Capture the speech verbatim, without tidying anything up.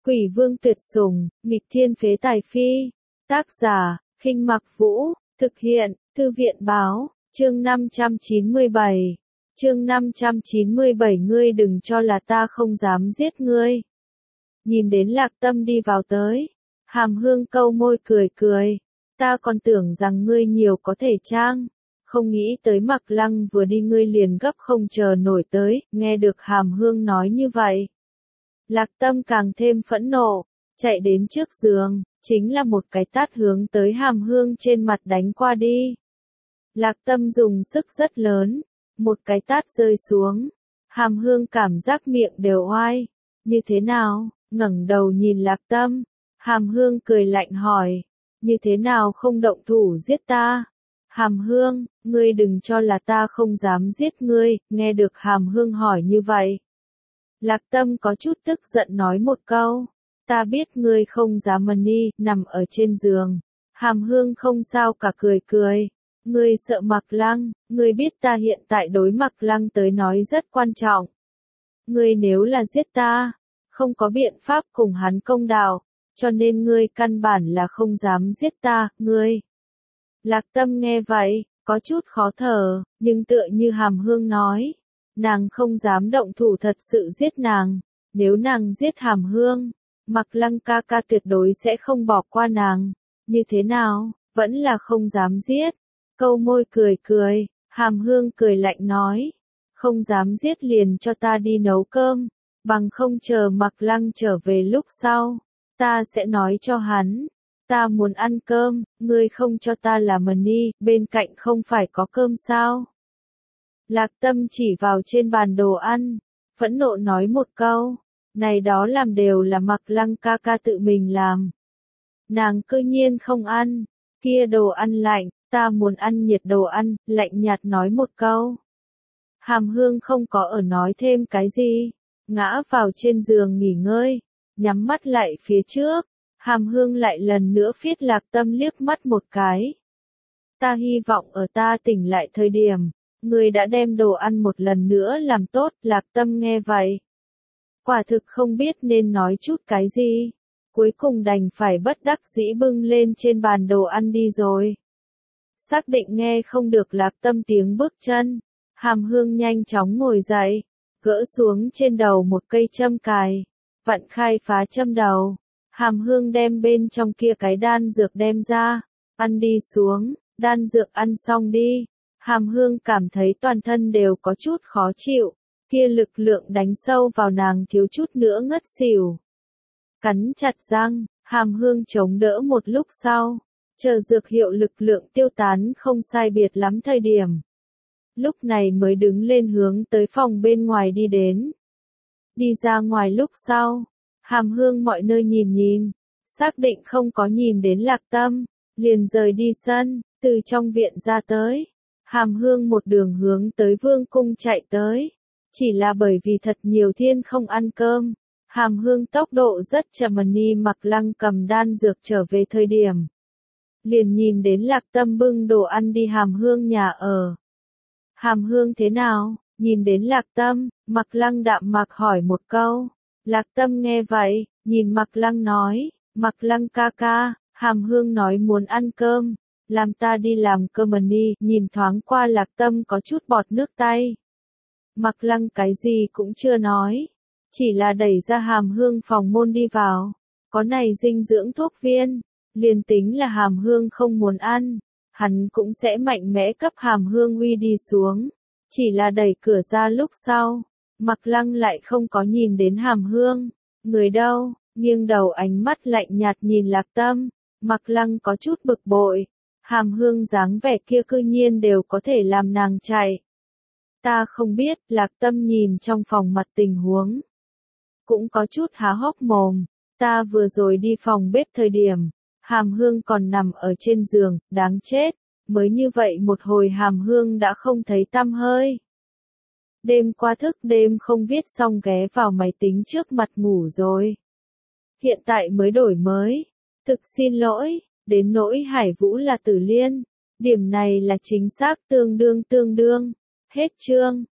Quỷ vương tuyệt sủng, nghịch thiên phế tài phi. Tác giả, Khinh Mặc Vũ, thực hiện, Thư viện báo, chương năm trăm chín mươi bảy. Chương năm trăm chín mươi bảy ngươi đừng cho là ta không dám giết ngươi. Nhìn đến Lạc Tâm đi vào tới, Hàm Hương câu môi cười cười, ta còn tưởng rằng ngươi nhiều có thể trang, không nghĩ tới Mặc Lăng vừa đi ngươi liền gấp không chờ nổi tới, nghe được Hàm Hương nói như vậy. Lạc Tâm càng thêm phẫn nộ, chạy đến trước giường, chính là một cái tát hướng tới Hàm Hương trên mặt đánh qua đi. Lạc Tâm dùng sức rất lớn, một cái tát rơi xuống, Hàm Hương cảm giác miệng đều oai, như thế nào, ngẩng đầu nhìn Lạc Tâm, Hàm Hương cười lạnh hỏi, như thế nào không động thủ giết ta? Hàm Hương, ngươi đừng cho là ta không dám giết ngươi, nghe được Hàm Hương hỏi như vậy. Lạc Tâm có chút tức giận nói một câu, ta biết ngươi không dám mần đi, nằm ở trên giường. Hàm Hương không sao cả cười cười, ngươi sợ Mặc Lăng, ngươi biết ta hiện tại đối Mặc Lăng tới nói rất quan trọng. Ngươi nếu là giết ta, không có biện pháp cùng hắn công đạo, cho nên ngươi căn bản là không dám giết ta, ngươi. Lạc Tâm nghe vậy, có chút khó thở, nhưng tựa như Hàm Hương nói, nàng không dám động thủ thật sự giết nàng, nếu nàng giết Hàm Hương, Mặc Lăng ca ca tuyệt đối sẽ không bỏ qua nàng, như thế nào, vẫn là không dám giết. Câu môi cười cười, Hàm Hương cười lạnh nói, không dám giết liền cho ta đi nấu cơm, bằng không chờ Mặc Lăng trở về lúc sau, ta sẽ nói cho hắn, ta muốn ăn cơm, ngươi không cho ta làm mần đi, bên cạnh không phải có cơm sao? Lạc Tâm chỉ vào trên bàn đồ ăn, phẫn nộ nói một câu, này đó làm đều là Mặc Lăng ca ca tự mình làm. Nàng cư nhiên không ăn, kia đồ ăn lạnh, ta muốn ăn nhiệt đồ ăn, lạnh nhạt nói một câu. Hàm Hương không có ở nói thêm cái gì, ngã vào trên giường nghỉ ngơi, nhắm mắt lại phía trước, Hàm Hương lại lần nữa phiết Lạc Tâm liếc mắt một cái. Ta hy vọng ở ta tỉnh lại thời điểm, ngươi đã đem đồ ăn một lần nữa làm tốt, Lạc Tâm nghe vậy. Quả thực không biết nên nói chút cái gì, cuối cùng đành phải bất đắc dĩ bưng lên trên bàn đồ ăn đi rồi. Xác định nghe không được Lạc Tâm tiếng bước chân, Hàm Hương nhanh chóng ngồi dậy, gỡ xuống trên đầu một cây châm cài, vặn khai phá châm đầu. Hàm Hương đem bên trong kia cái đan dược đem ra, ăn đi xuống, đan dược ăn xong đi. Hàm Hương cảm thấy toàn thân đều có chút khó chịu, kia lực lượng đánh sâu vào nàng thiếu chút nữa ngất xỉu. Cắn chặt răng, Hàm Hương chống đỡ một lúc sau, chờ dược hiệu lực lượng tiêu tán không sai biệt lắm thời điểm. Lúc này mới đứng lên hướng tới phòng bên ngoài đi đến. Đi ra ngoài lúc sau, Hàm Hương mọi nơi nhìn nhìn, xác định không có nhìn đến Lạc Tâm, liền rời đi sân, từ trong viện ra tới. Hàm Hương một đường hướng tới Vương cung chạy tới, chỉ là bởi vì thật nhiều thiên không ăn cơm, Hàm Hương tốc độ rất chậm. Ni Mặc Lăng cầm đan dược trở về thời điểm, liền nhìn đến Lạc Tâm bưng đồ ăn đi Hàm Hương nhà ở. Hàm Hương thế nào? Nhìn đến Lạc Tâm, Mặc Lăng đạm mạc hỏi một câu. Lạc Tâm nghe vậy, nhìn Mặc Lăng nói, Mặc Lăng ca ca, Hàm Hương nói muốn ăn cơm, làm ta đi làm cơm đi. Nhìn thoáng qua Lạc Tâm có chút bọt nước tay. Mặc Lăng cái gì cũng chưa nói, chỉ là đẩy ra Hàm Hương phòng môn đi vào, có này dinh dưỡng thuốc viên, liền tính là Hàm Hương không muốn ăn, hắn cũng sẽ mạnh mẽ cấp Hàm Hương uy đi xuống, chỉ là đẩy cửa ra lúc sau, Mặc Lăng lại không có nhìn đến Hàm Hương, người đâu, nghiêng đầu ánh mắt lạnh nhạt nhìn Lạc Tâm, Mặc Lăng có chút bực bội. Hàm Hương dáng vẻ kia cư nhiên đều có thể làm nàng chạy. Ta không biết, Lạc Tâm nhìn trong phòng mặt tình huống. Cũng có chút há hốc mồm, ta vừa rồi đi phòng bếp thời điểm, Hàm Hương còn nằm ở trên giường, đáng chết, mới như vậy một hồi Hàm Hương đã không thấy tăm hơi. Đêm qua thức đêm không viết xong ghé vào máy tính trước mặt ngủ rồi. Hiện tại mới đổi mới, thực xin lỗi. Đến nỗi Hải Vũ là Tử Liên, điểm này là chính xác tương đương tương đương. Hết chương.